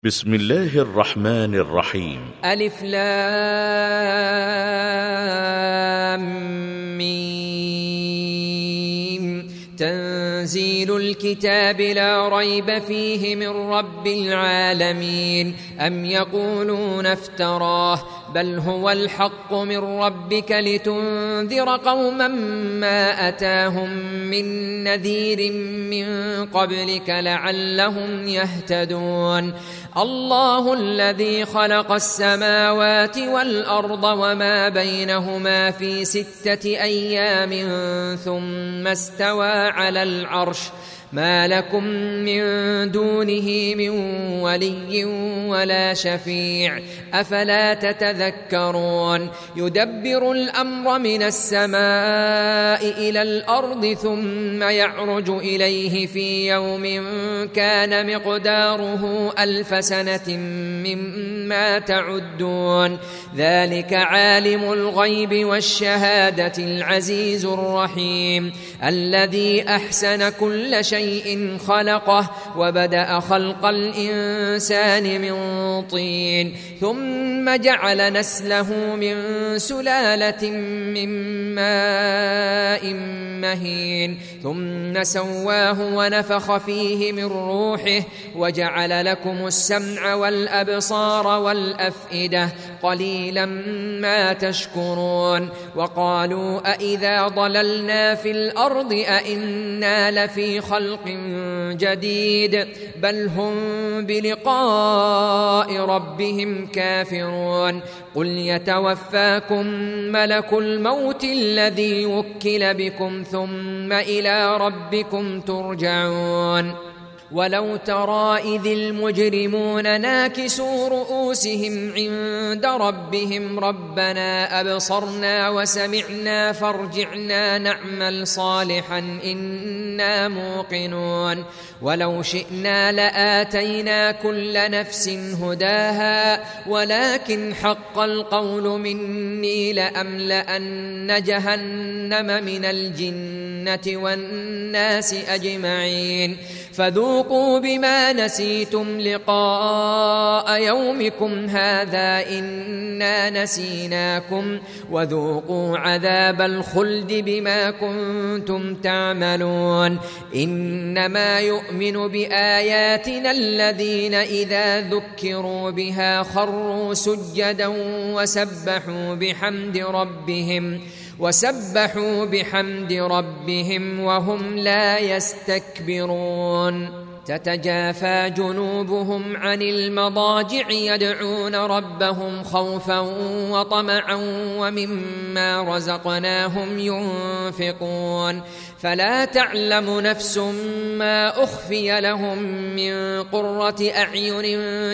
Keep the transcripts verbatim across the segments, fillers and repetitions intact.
بسم الله الرحمن الرحيم. ألف لام ميم. تنزيل الكتاب لا ريب فيه من رب العالمين. أم يقولون افتراه بل هو الحق من ربك لتنذر قوما ما أتاهم من نذير من قبلك لعلهم يهتدون. الله الذي خلق السماوات والأرض وما بينهما في ستة أيام ثم استوى على العرش ما لكم من دونه من ولي ولا شفيع أفلا تتذكرون. يدبر الأمر من السماء إلى الأرض ثم يعرج إليه في يوم كان مقداره ألف سنة مما تعدون. ذلك عالم الغيب والشهادة العزيز الرحيم الذي أحسن كل شيء شيء خلقه وبدأ خلق الإنسان من طين ثم جعل نسله من سلالة من ماء مهين ثم سواه ونفخ فيه من روحه وجعل لكم السمع والأبصار والأفئدة قليلا ما تشكرون. وقالوا أإذا ضللنا في الأرض أإنا لفي خلق جديد بل هم بلقاء ربهم كافرون. قل يتوفاكم ملك الموت الذي وكل بكم ثم إلى ربكم ترجعون. ولو ترى إذ المجرمون ناكسوا رؤوسهم عند ربهم ربنا أبصرنا وسمعنا فارجعنا نعمل صالحا إنا موقنون. ولو شئنا لآتينا كل نفس هداها ولكن حق القول مني لأملأن جهنم من الجنة والناس أجمعين. فذوقوا بما نسيتم لقاء يومكم هذا إنا نسيناكم وذوقوا عذاب الخلد بما كنتم تعملون. إنما يؤمن بآياتنا الذين إذا ذكروا بها خروا سجدا وسبحوا بحمد ربهم وسبحوا بحمد ربهم وهم لا يستكبرون. تتجافى جنوبهم عن المضاجع يدعون ربهم خوفا وطمعا ومما رزقناهم ينفقون. فلا تعلم نفس ما أخفي لهم من قرة أعين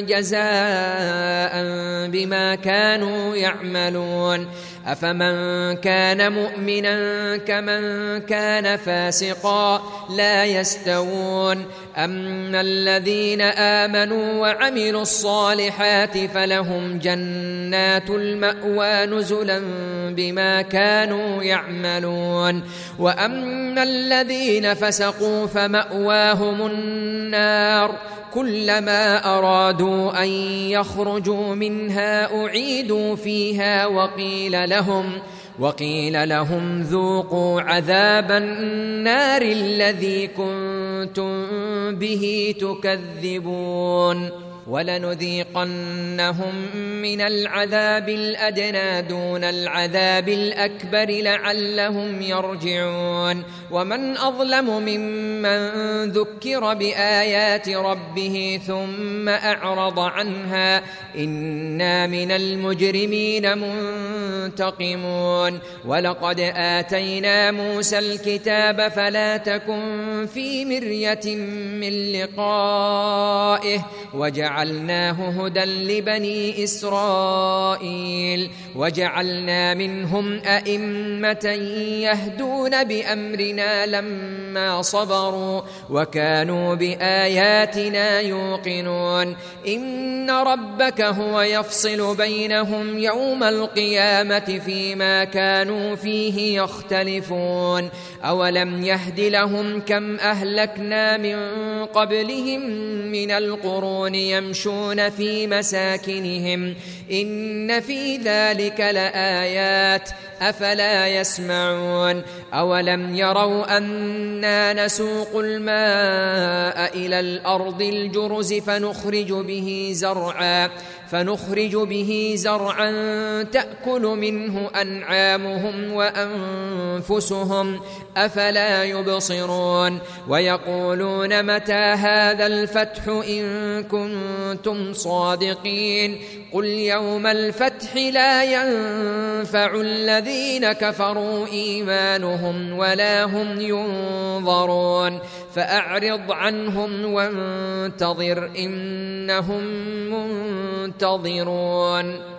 جزاء بما كانوا يعملون. أفمن كان مؤمنا كمن كان فاسقا لا يستوون. أما الذين آمنوا وعملوا الصالحات فلهم جنات المأوى نزلا بما كانوا يعملون. وأما الذين فسقوا فمأواهم النار كلما أرادوا أن يخرجوا منها أعيدوا فيها وقيل لهم وقيل لهم ذوقوا عذاب النار الذي كنتم به تكذبون. ولنذيقنهم من العذاب الأدنى دون العذاب الأكبر لعلهم يرجعون. ومن أظلم ممن ذكر بآيات ربه ثم أعرض عنها إنا من المجرمين منتقمون. ولقد آتينا موسى الكتاب فلا تكن في مرية من لقائه وجعلناه هدى لبني إسرائيل وجعلنا منهم أئمة يهدون بأمرنا لما ما صبروا وكانوا بآياتنا يوقنون إن ربك هو يفصل بينهم يوم القيامة فيما كانوا فيه يختلفون أولم يهد لهم كم أهلكنا من قبلهم من القرون يمشون في مساكنهم إن في ذلك لآيات أفلا يسمعون أولم يروا أنا نسوق الماء إلى الأرض الجرز فنخرج به زرعا فنخرج به زرعا تأكل منه أنعامهم وأنفسهم أفلا يبصرون ويقولون متى هذا الفتح إن كنتم صادقين قل يوم الفتح لا ينفع الذين كفروا إيمانهم ولا هم ينظرون فأعرض عنهم وانتظر إنهم منتظرون